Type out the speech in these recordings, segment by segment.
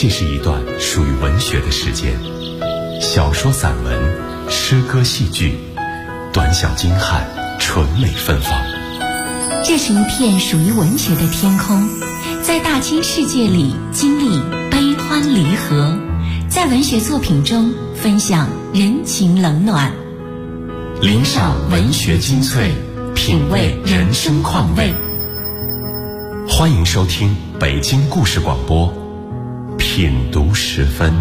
这是一段属于文学的时间，小说、散文、诗歌、戏剧，短小精悍，纯美芬芳。 这是一片属于文学的天空，在大千世界里经历悲欢离合，在文学作品中分享人情冷暖， 领赏文学精粹，品味人生况味。欢迎收听北京故事广播品读时分。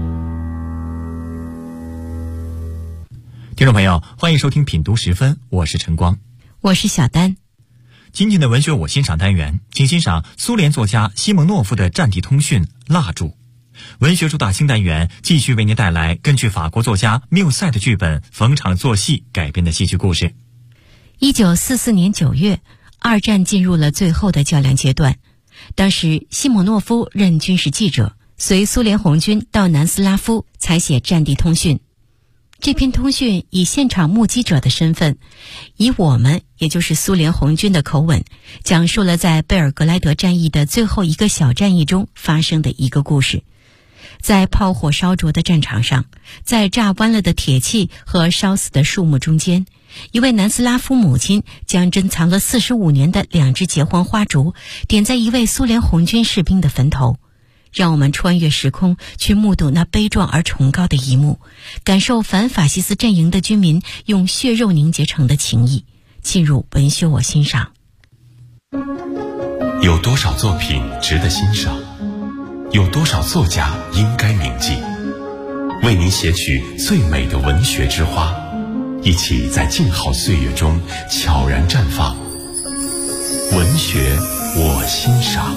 听众朋友，欢迎收听品读时分，我是陈光， 我是小丹。 今天的文学我欣赏单元，请欣赏苏联作家西蒙诺夫的战地通讯《蜡烛》。文学主打新单元继续为您带来根据法国作家缪塞的剧本《逢场作戏》改编的戏剧故事。 1944年9月，二战进入了最后的较量阶段。当时西蒙诺夫任军事记者，随苏联红军到南斯拉夫采写战地通讯。这篇通讯以现场目击者的身份，以我们也就是苏联红军的口吻，讲述了在贝尔格莱德战役的最后一个小战役中发生的一个故事。在炮火烧灼的战场上，在炸弯了的铁器和烧死的树木中间，一位南斯拉夫母亲将珍藏了45年的2支结婚花烛点在一位苏联红军士兵的坟头。让我们穿越时空，去目睹那悲壮而崇高的一幕，感受反法西斯阵营的军民用血肉凝结成的情谊。进入文学我欣赏。 有多少作品值得欣赏？有多少作家应该铭记？为您写取最美的文学之花，一起在静好岁月中悄然绽放。文学我欣赏。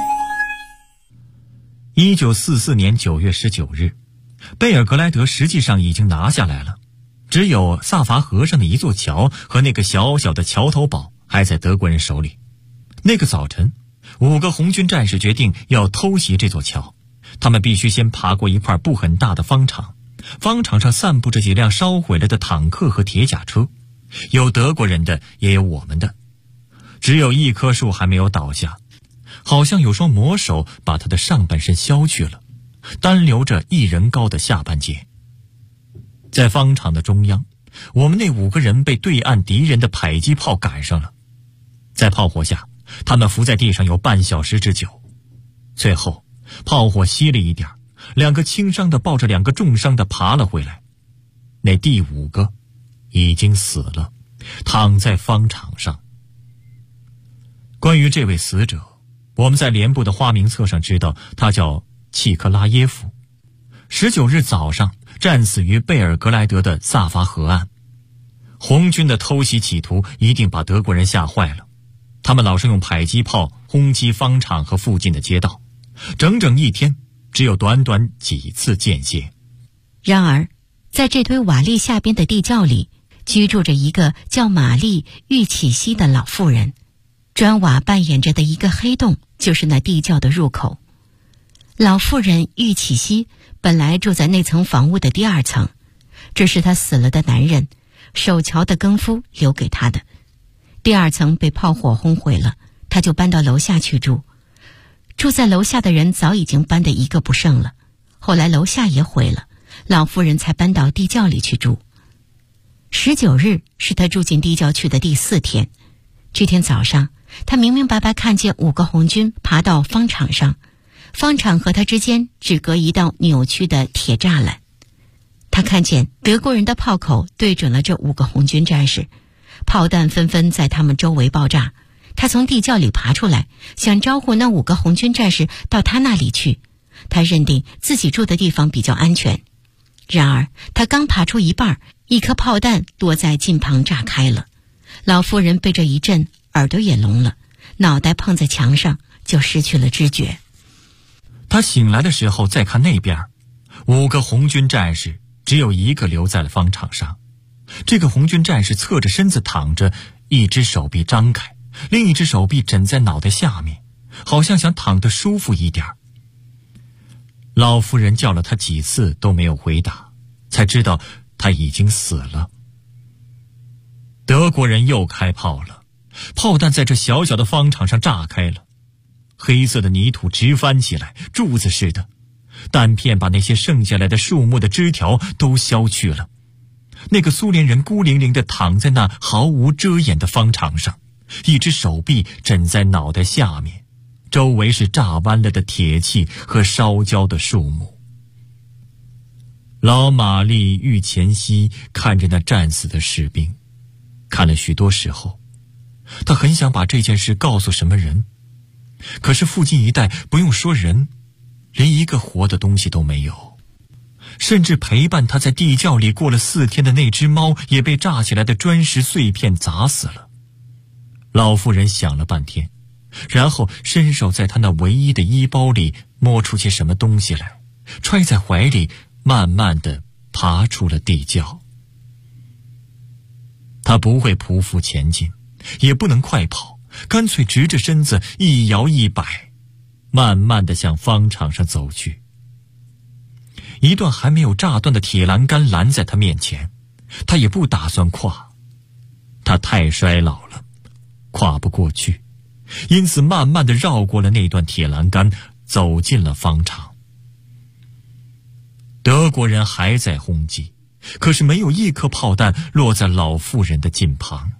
1944年9月19日，贝尔格莱德实际上已经拿下来了，只有萨伐河上的一座桥和那个小小的桥头堡还在德国人手里。那个早晨，5个红军战士决定要偷袭这座桥。他们必须先爬过一块不很大的方场，方场上散布着几辆烧毁了的坦克和铁甲车，有德国人的，也有我们的。只有一棵树还没有倒下，好像有双魔手把他的上半身削去了，单留着1人高的下半截。在方场的中央，我们那5个人被对岸敌人的迫击炮赶上了。在炮火下，他们伏在地上有半小时之久。最后炮火熄了一点，2个轻伤的抱着2个重伤的爬了回来。那第5个已经死了，躺在方场上。关于这位死者，我们在连部的花名册上知道，他叫契克拉耶夫。19日早上战死于贝尔格莱德的萨伐河岸。红军的偷袭企图一定把德国人吓坏了，他们老是用迫击炮轰击方场和附近的街道，整整1天只有短短几次间歇。 然而在这堆瓦砾下边的地窖里，居住着一个叫玛丽·玉启西的老妇人。砖瓦扮演着的一个黑洞就是那地窖的入口。老妇人玉启西本来住在那层房屋的第2层，这是她死了的男人守桥的更夫留给她的。第2层被炮火轰毁了，她就搬到楼下去住。住在楼下的人早已经搬得一个不剩了，后来楼下也毁了，老妇人才搬到地窖里去住。19日是她住进地窖去的第4天。这天早上，他明明白白看见5个红军爬到方场上，方场和他之间只隔一道扭曲的铁栅栏。他看见德国人的炮口对准了这5个红军战士，炮弹纷纷在他们周围爆炸。他从地窖里爬出来，想招呼那5个红军战士到他那里去。他认定自己住的地方比较安全。然而他刚爬出一半，一颗炮弹落在近旁炸开了。老妇人被这一震，耳朵也聋了，脑袋碰在墙上就失去了知觉。 他醒来的时候再看那边，5个红军战士只有1个留在了方场上。这个红军战士侧着身子躺着，一只手臂张开，另一只手臂枕在脑袋下面，好像想躺得舒服一点。老妇人叫了他几次都没有回答，才知道他已经死了。德国人又开炮了，炮弹在这小小的方场上炸开了，黑色的泥土直翻起来，柱子似的， 弹片把那些剩下来的树木的枝条都削去了。那个苏联人孤零零地躺在那毫无遮掩的方场上，一只手臂枕在脑袋下面，周围是炸弯了的铁器和烧焦的树木。老玛丽玉前夕看着那战死的士兵，看了许多时候，他很想把这件事告诉什么人，可是附近一带不用说人，连一个活的东西都没有，甚至陪伴他在地窖里过了4天的那只猫也被炸起来的砖石碎片砸死了。老妇人想了半天，然后伸手在他那唯一的衣包里摸出些什么东西来，揣在怀里，慢慢地爬出了地窖。他不会匍匐前进，也不能快跑，干脆直着身子一摇一摆，慢慢地向方场上走去。一段还没有炸断的铁栏杆拦在他面前，他也不打算跨，他太衰老了，跨不过去，因此慢慢地绕过了那段铁栏杆，走进了方场。德国人还在轰击，可是没有一颗炮弹落在老妇人的近旁。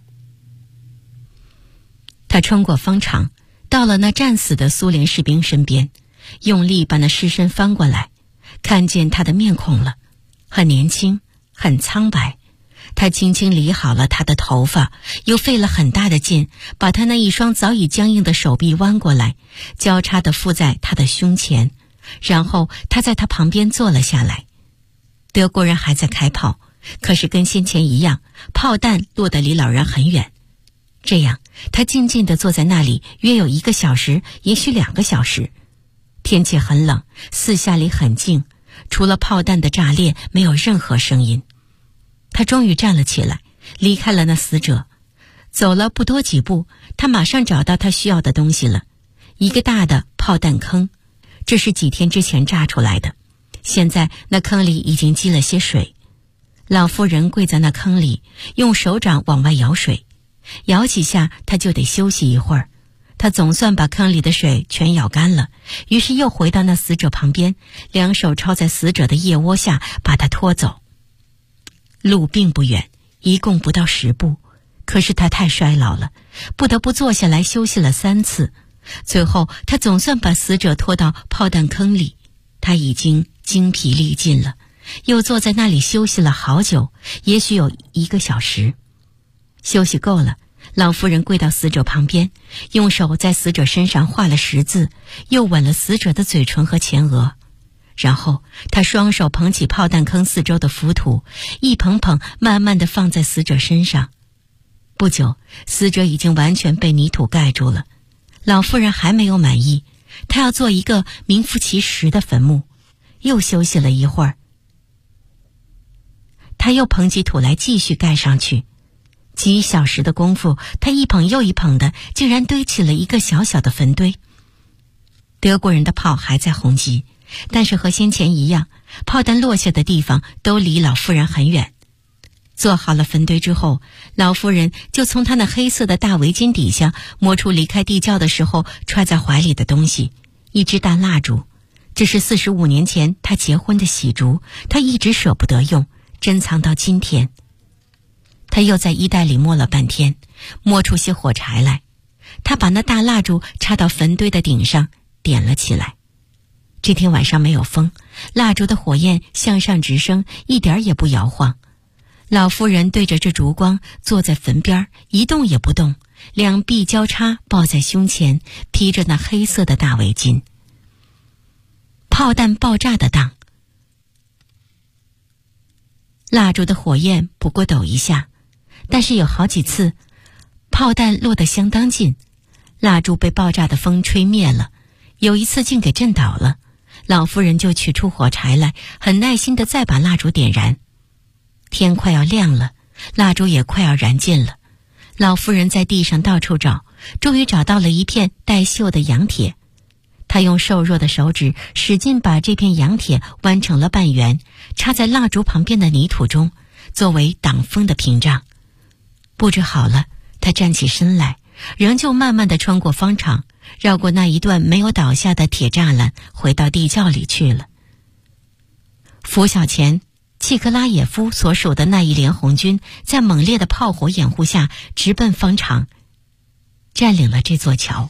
他穿过方场，到了那战死的苏联士兵身边，用力把那尸身翻过来，看见他的面孔了，很年轻，很苍白。他轻轻理好了他的头发，又费了很大的劲，把他那一双早已僵硬的手臂弯过来，交叉地附在他的胸前，然后他在他旁边坐了下来。德国人还在开炮，可是跟先前一样，炮弹落得离老人很远。这样他静静地坐在那里约有1个小时，也许2个小时。天气很冷，四下里很静，除了炮弹的炸裂，没有任何声音。他终于站了起来，离开了那死者。走了不多几步，他马上找到他需要的东西了，一个大的炮弹坑，这是几天之前炸出来的，现在那坑里已经积了些水。老妇人跪在那坑里，用手掌往外舀水，舀几下他就得休息一会儿。他总算把坑里的水全舀干了，于是又回到那死者旁边，两手抄在死者的腋窝下，把他拖走。路并不远，一共不到10步，可是他太衰老了，不得不坐下来休息了3次。最后他总算把死者拖到炮弹坑里，他已经精疲力尽了，又坐在那里休息了好久，也许有1个小时。休息够了，老妇人跪到死者旁边，用手在死者身上画了10字，又吻了死者的嘴唇和前额。然后他双手捧起炮弹坑四周的浮土，一捧捧慢慢地放在死者身上。不久，死者已经完全被泥土盖住了。老妇人还没有满意，她要做一个名副其实的坟墓。又休息了一会儿，她又捧起土来继续盖上去。几小时的功夫，她一捧又一捧的，竟然堆起了一个小小的坟堆。德国人的炮还在轰击，但是和先前一样，炮弹落下的地方都离老妇人很远。做好了坟堆之后，老妇人就从她那黑色的大围巾底下摸出离开地窖的时候揣在怀里的东西，一支大蜡烛。这是45年前她结婚的喜烛，她一直舍不得用，珍藏到今天。她又在衣袋里摸了半天，摸出些火柴来。她把那大蜡烛插到坟堆的顶上，点了起来。这天晚上没有风，蜡烛的火焰向上直升，一点也不摇晃。老妇人对着这烛光坐在坟边，一动也不动，两臂交叉抱在胸前，披着那黑色的大围巾。炮弹爆炸的当，蜡烛的火焰不过抖一下，但是有好几次炮弹落得相当近，蜡烛被爆炸的风吹灭了，有一次竟给震倒了。老妇人就取出火柴来，很耐心地再把蜡烛点燃。天快要亮了，蜡烛也快要燃尽了。老妇人在地上到处找，终于找到了一片带锈的洋铁。她用瘦弱的手指使劲把这片洋铁弯成了半圆，插在蜡烛旁边的泥土中，作为挡风的屏障。布置好了，她站起身来，仍旧慢慢地穿过方场，绕过那一段没有倒下的铁栅栏，回到地窖里去了。 拂晓前，契克拉耶夫所属的那一连红军在猛烈的炮火掩护下直奔方场，占领了这座桥。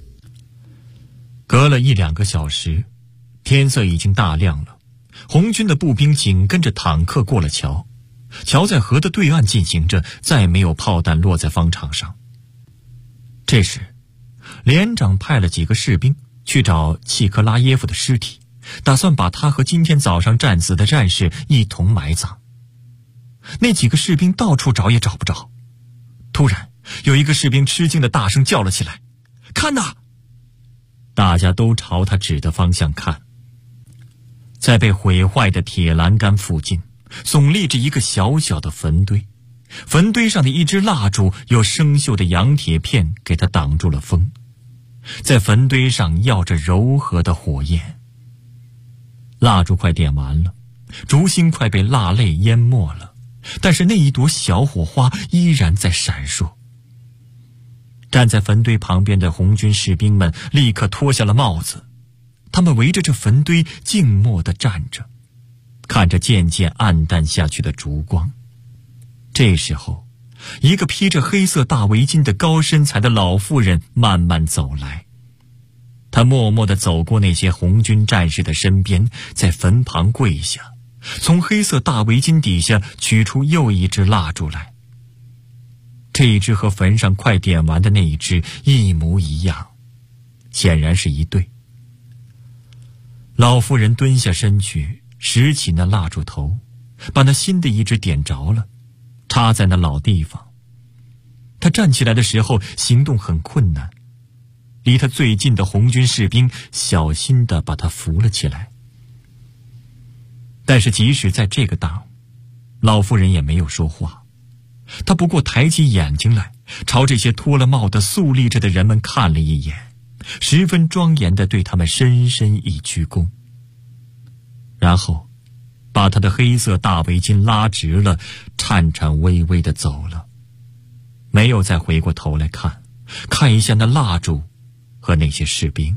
隔了1-2个小时，天色已经大亮了，红军的步兵紧跟着坦克过了桥，桥在河的对岸进行着，再没有炮弹落在方场上。这时，连长派了几个士兵去找契克拉耶夫的尸体，打算把他和今天早上战死的战士一同埋葬。那几个士兵到处找也找不着。突然，有一个士兵吃惊地大声叫了起来：“看哪！”大家都朝他指的方向看。在被毁坏的铁栏杆附近，耸立着一个小小的坟堆，坟堆上的一支蜡烛有生锈的洋铁片给它挡住了风，在坟堆上耀着柔和的火焰。蜡烛快点完了，烛芯快被蜡泪淹没了，但是那一朵小火花依然在闪烁。站在坟堆旁边的红军士兵们立刻脱下了帽子，他们围着这坟堆静默地站着，看着渐渐暗淡下去的烛光。这时候，一个披着黑色大围巾的高身材的老妇人慢慢走来，她默默地走过那些红军战士的身边，在坟旁跪下，从黑色大围巾底下取出又一支蜡烛来。这一支和坟上快点完的那一支一模一样，显然是一对。老妇人蹲下身去，拾起那蜡烛头，把那新的一支点着了，插在那老地方。她站起来的时候行动很困难，离她最近的红军士兵小心地把她扶了起来。但是即使在这个当，老妇人也没有说话，她不过抬起眼睛来，朝这些脱了帽的肃立着的人们看了一眼，十分庄严地对他们深深一鞠躬，然后把他的黑色大围巾拉直了，颤颤巍巍地走了，没有再回过头来看一下那蜡烛和那些士兵。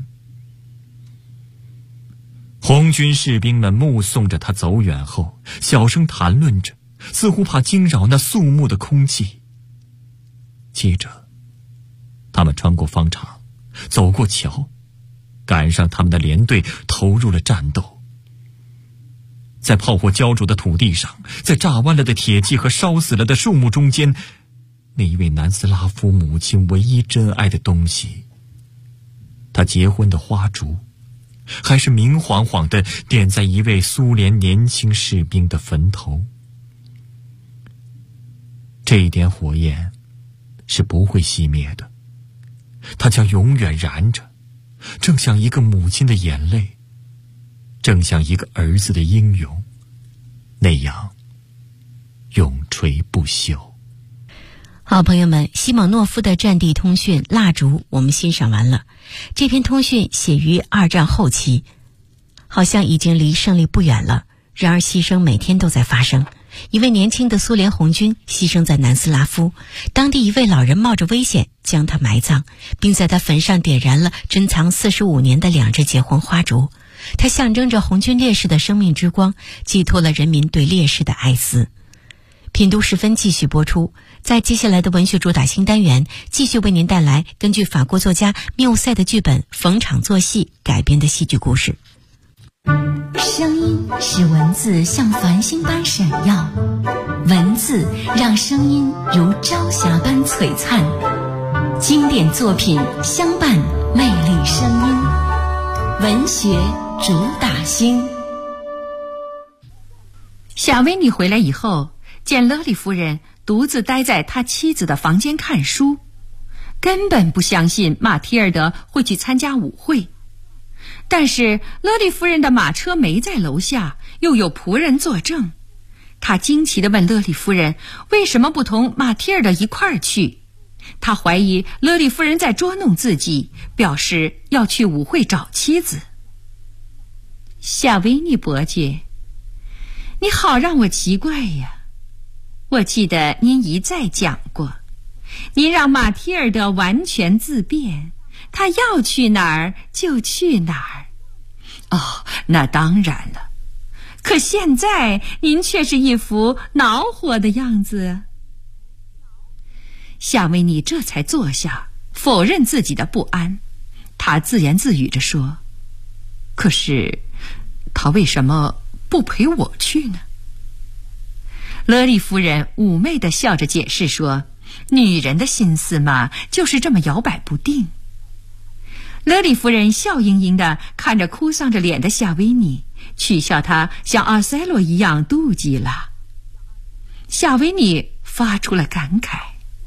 红军士兵们目送着他走远后，小声谈论着，似乎怕惊扰那肃穆的空气。接着，他们穿过方场，走过桥，赶上他们的连队，投入了战斗。在炮火焦灼的土地上，在炸弯了的铁器和烧死了的树木中间，那一位南斯拉夫母亲唯一珍爱的东西，她结婚的花烛，还是明晃晃地点在一位苏联年轻士兵的坟头。这一点火焰是不会熄灭的，它将永远燃着，正像一个母亲的眼泪，正像一个儿子的英勇，那样永垂不朽。 好朋友们，西蒙诺夫的战地通讯《蜡烛》我们欣赏完了。这篇通讯写于2战后期，好像已经离胜利不远了，然而牺牲每天都在发生。一位年轻的苏联红军牺牲在南斯拉夫，当地一位老人冒着危险将他埋葬，并在他坟上点燃了珍藏45年的2支结婚花烛。它象征着红军烈士的生命之光，寄托了人民对烈士的哀思。品读时分继续播出，在接下来的文学主打新单元，继续为您带来根据法国作家缪塞的剧本《逢场作戏》改编的戏剧故事。 声音使文字像繁星般闪耀，文字让声音如朝霞般璀璨。经典作品相伴，魅力声音，文学主打星。 夏维尼回来以后，见勒里夫人独自待在他妻子的房间看书，根本不相信马提尔德会去参加舞会。但是勒里夫人的马车没在楼下，又有仆人作证。他惊奇地问勒里夫人为什么不同马提尔德一块儿去。他怀疑勒里夫人在捉弄自己，表示要去舞会找妻子。夏维尼伯爵，你好让我奇怪呀！我记得您一再讲过，您让马提尔德完全自便，他要去哪儿就去哪儿。哦，那当然了。 可现在您却是一副恼火的样子。夏维尼这才坐下，否认自己的不安。他自言自语着说：可是他为什么不陪我去呢？勒利夫人妩媚地笑着解释说：女人的心思嘛，就是这么摇摆不定。勒利夫人笑盈盈地看着哭丧着脸的夏维尼，取笑他像阿塞洛一样妒忌了。夏维尼发出了感慨：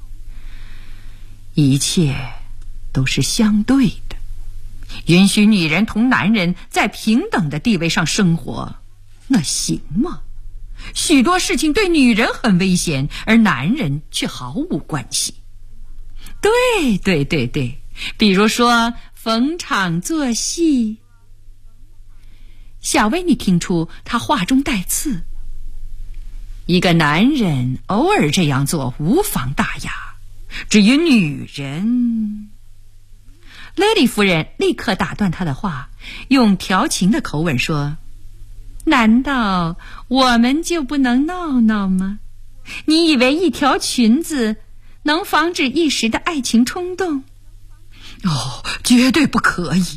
一切都是相对的，允许女人同男人在平等的地位上生活，那行吗？许多事情对女人很危险，而男人却毫无关系。对，比如说逢场作戏。小薇，你听出他话中带刺。一个男人偶尔这样做无妨大雅，至于女人……勒利夫人立刻打断他的话，用调情的口吻说：难道我们就不能闹闹吗？你以为一条裙子能防止一时的爱情冲动？哦，绝对不可以。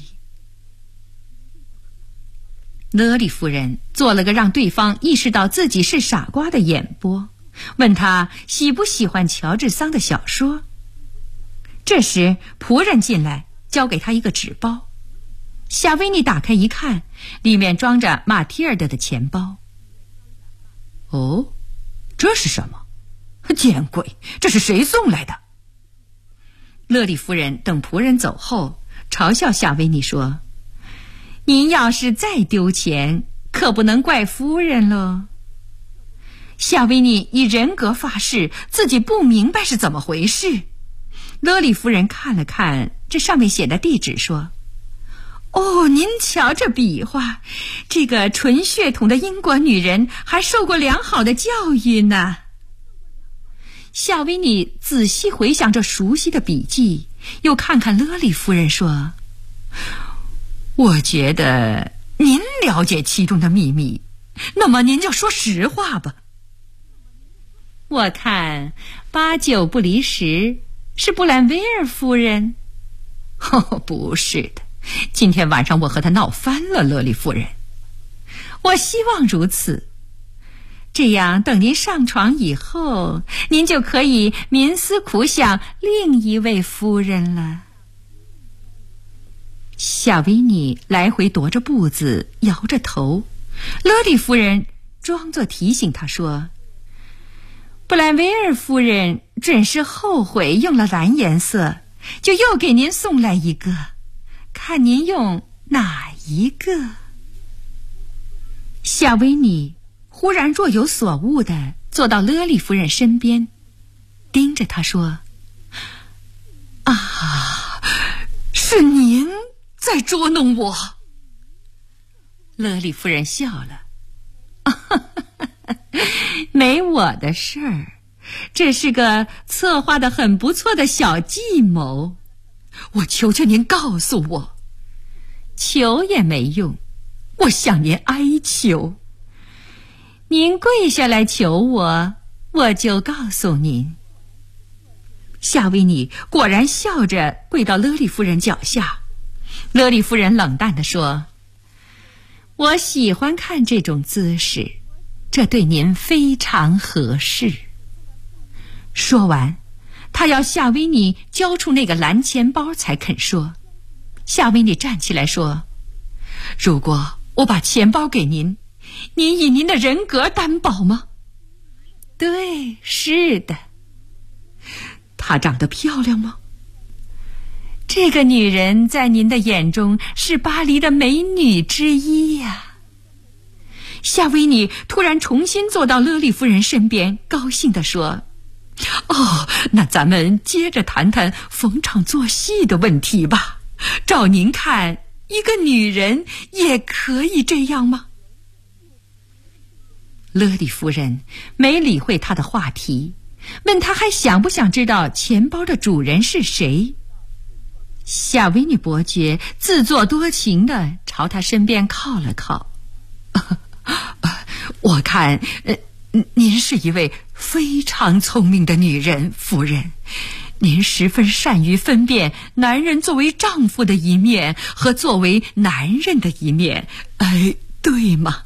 勒利夫人做了个让对方意识到自己是傻瓜的演播，问他喜不喜欢乔治桑的小说。这时仆人进来，交给他一个纸包。夏维尼打开一看，里面装着马蒂尔德的钱包。哦，这是什么？见鬼，这是谁送来的？勒利夫人等仆人走后，嘲笑夏维尼说：您要是再丢钱，可不能怪夫人喽。夏维尼以人格发誓，自己不明白是怎么回事。勒利夫人看了看这上面写的地址，说：哦，您瞧这笔画，这个纯血统的英国女人还受过良好的教育呢。夏维尼仔细回想着熟悉的笔记，又看看勒利夫人，说：我觉得您了解其中的秘密，那么您就说实话吧。我看8、9不离10，是布兰维尔夫人。哦，不是的，今天晚上我和她闹翻了，勒利夫人。我希望如此，这样等您上床以后，您就可以冥思苦想另一位夫人了。夏维尼来回踱着步子，摇着头。勒利夫人装作提醒他说：布兰维尔夫人准是后悔用了蓝颜色，就又给您送来一个，看您用哪一个。夏维尼忽然若有所悟地坐到勒利夫人身边，盯着她说：啊，是您在捉弄我。勒利夫人笑了：没我的事儿，这是个策划得很不错的小计谋。我求求您告诉我。求也没用，我向您哀求。您跪下来求我，我就告诉您。夏维尼果然笑着跪到勒利夫人脚下。勒利夫人冷淡地说：我喜欢看这种姿势，这对您非常合适。说完，他要夏维尼交出那个蓝钱包才肯说。夏维尼站起来说：如果我把钱包给您，您以您的人格担保吗？对，是的。她长得漂亮吗？这个女人在您的眼中是巴黎的美女之一呀。夏维尼突然重新坐到勒利夫人身边，高兴地说：哦，那咱们接着谈谈逢场作戏的问题吧。照您看，一个女人也可以这样吗？勒利夫人没理会他的话题，问他还想不想知道钱包的主人是谁。夏维尼伯爵自作多情地朝他身边靠了靠。 我看，您是一位非常聪明的女人，夫人。您十分善于分辨男人作为丈夫的一面和作为男人的一面，对吗？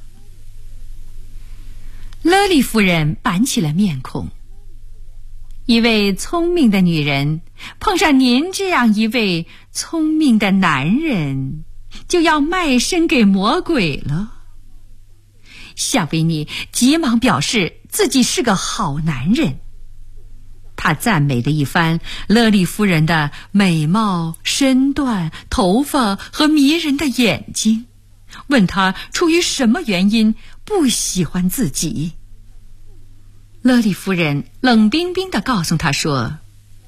勒利夫人板起了面孔。一位聪明的女人碰上您这样一位聪明的男人，就要卖身给魔鬼了。夏维尼急忙表示自己是个好男人。他赞美了一番勒利夫人的美貌、身段、头发和迷人的眼睛，问他出于什么原因不喜欢自己。勒利夫人冷冰冰地告诉他说：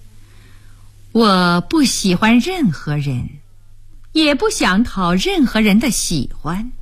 我不喜欢任何人，也不想讨任何人的喜欢。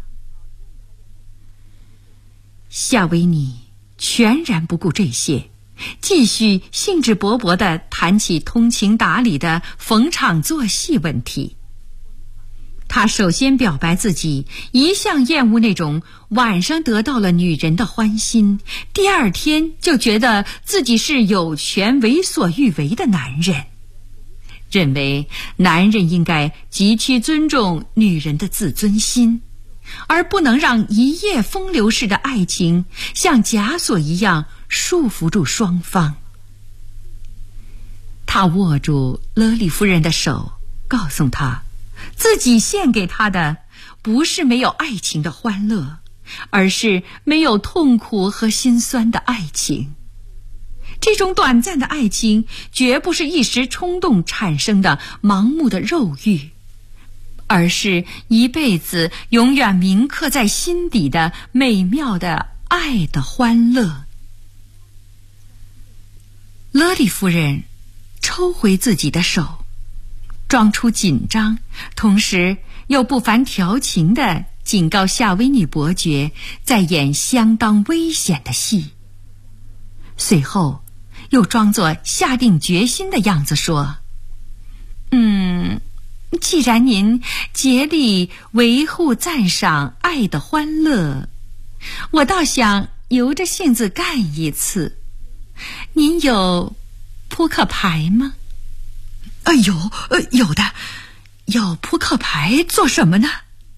夏维尼全然不顾这些，继续兴致勃勃地谈起通情达理的逢场作戏问题。他首先表白自己一向厌恶那种晚上得到了女人的欢心，第二天就觉得自己是有权为所欲为的男人，认为男人应该极其尊重女人的自尊心，而不能让一夜风流式的爱情像枷锁一样束缚住双方。他握住勒利夫人的手，告诉她自己献给他的不是没有爱情的欢乐，而是没有痛苦和心酸的爱情。这种短暂的爱情绝不是一时冲动产生的盲目的肉欲，而是一辈子永远铭刻在心底的美妙的爱的欢乐。勒利夫人抽回自己的手，装出紧张，同时又不乏调情地警告夏维尼伯爵在演相当危险的戏。随后又装作下定决心的样子说：既然您竭力维护赞赏爱的欢乐，我倒想由着性子干一次。您有扑克牌吗？有的。要扑克牌做什么呢？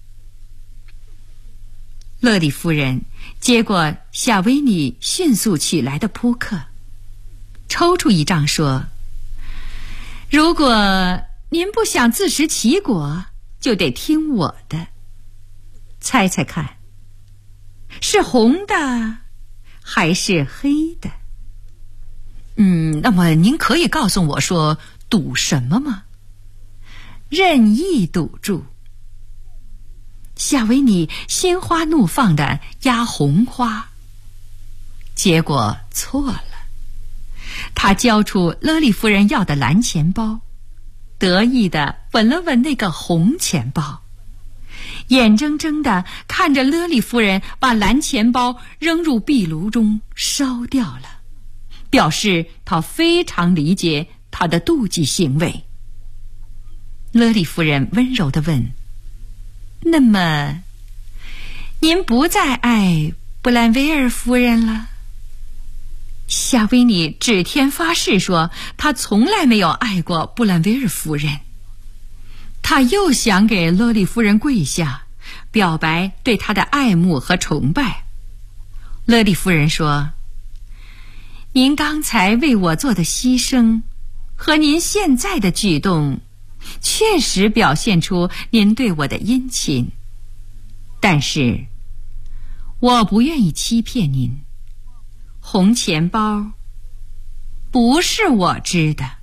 勒里夫人接过夏维尼迅速取来的扑克，抽出一张说：如果您不想自食其果，就得听我的。猜猜看，是红的还是黑的？那么您可以告诉我说赌什么吗？任意赌注。夏维尼心花怒放地压红花，结果错了。他交出勒利夫人要的蓝钱包，得意地吻了吻那个红钱包，眼睁睁地看着勒利夫人把蓝钱包扔入壁炉中烧掉了，表示他非常理解他的妒忌行为。勒利夫人温柔地问：那么您不再爱布兰维尔夫人了？夏维尼指天发誓说他从来没有爱过布兰维尔夫人。他又想给勒利夫人跪下，表白对她的爱慕和崇拜。勒利夫人说：您刚才为我做的牺牲和您现在的举动确实表现出您对我的殷勤，但是我不愿意欺骗您，红钱包不是我织的。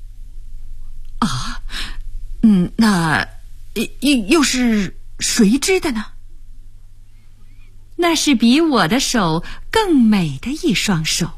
啊，那又是谁织的呢？那是比我的手更美的一双手。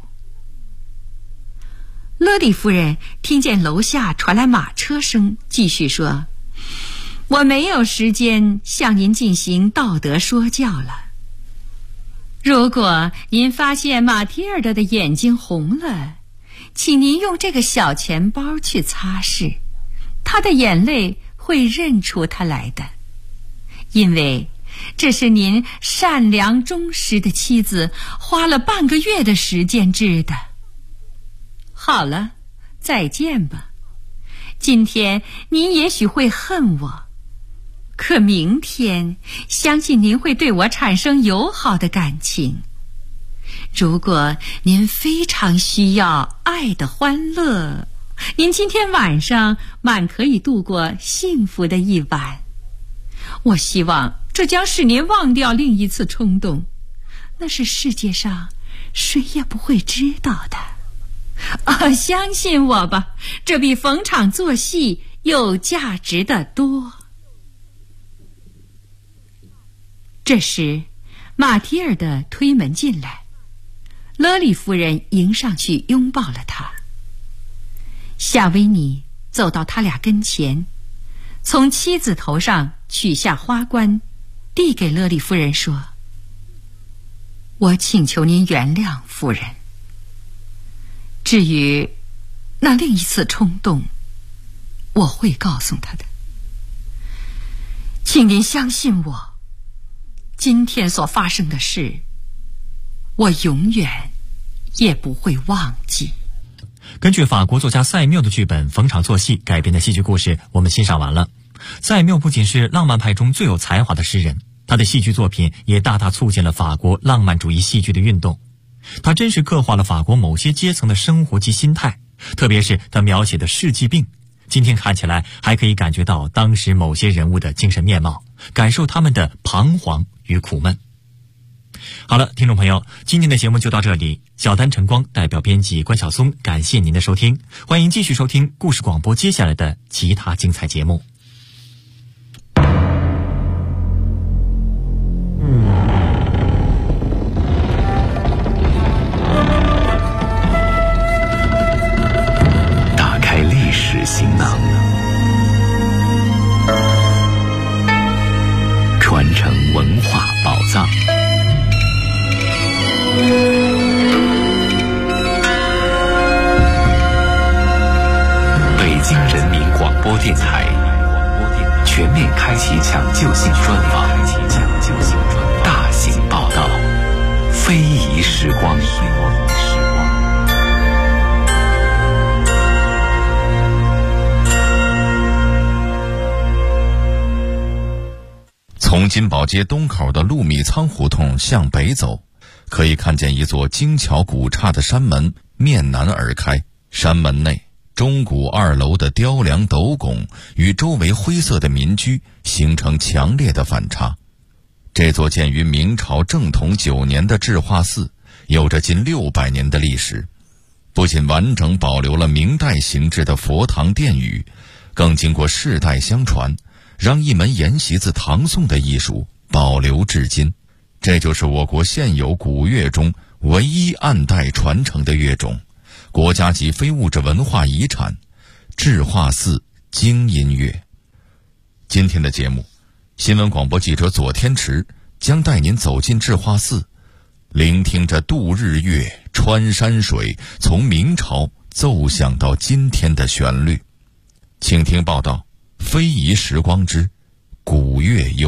勒里夫人听见楼下传来马车声，继续说：我没有时间向您进行道德说教了。如果您发现马蒂尔德的眼睛红了，请您用这个小钱包去擦拭，她的眼泪会认出他来的，因为这是您善良忠实的妻子花了半个月的时间织的。好了，再见吧。今天您也许会恨我，可明天相信您会对我产生友好的感情。如果您非常需要爱的欢乐，您今天晚上满可以度过幸福的一晚。我希望这将使您忘掉另一次冲动，那是世界上谁也不会知道的。相信我吧，这比逢场作戏有价值得多。这时，马提尔德推门进来，勒里夫人迎上去拥抱了他。夏维尼走到他俩跟前，从妻子头上取下花冠，递给勒里夫人说：“我请求您原谅夫人。至于那另一次冲动，我会告诉他的。请您相信我，今天所发生的事，我永远也不会忘记。” 根据法国作家塞缪的剧本《逢场作戏》改编的戏剧故事，我们欣赏完了。塞缪不仅是浪漫派中最有才华的诗人，他的戏剧作品也大大促进了法国浪漫主义戏剧的运动。他真实刻画了法国某些阶层的生活及心态，特别是他描写的世纪病，今天看起来还可以感觉到当时某些人物的精神面貌，感受他们的彷徨与苦闷。好了，听众朋友，今天的节目就到这里。小丹晨光代表编辑关晓松，感谢您的收听，欢迎继续收听故事广播接下来的其他精彩节目。 打开历史行囊，传承文化宝藏。北京人民广播电台全面开启抢救性专访，大型报道，非遗时光。 从金宝街东口的陆米仓胡同向北走，可以看见一座精巧古刹的山门面南而开，山门内钟鼓2楼的雕梁斗拱与周围灰色的民居形成强烈的反差。这座建于明朝正统9年的智化寺有着近600年的历史，不仅完整保留了明代形制的佛堂殿宇，更经过世代相传，让一门沿袭自唐宋的艺术保留至今。这就是我国现有古乐中唯一按代传承的乐种，国家级非物质文化遗产智化寺京音乐。今天的节目，新闻广播记者左天池将带您走进智化寺，聆听着度日月穿山水从明朝奏响到今天的旋律。请听报道，非遗时光之古乐悠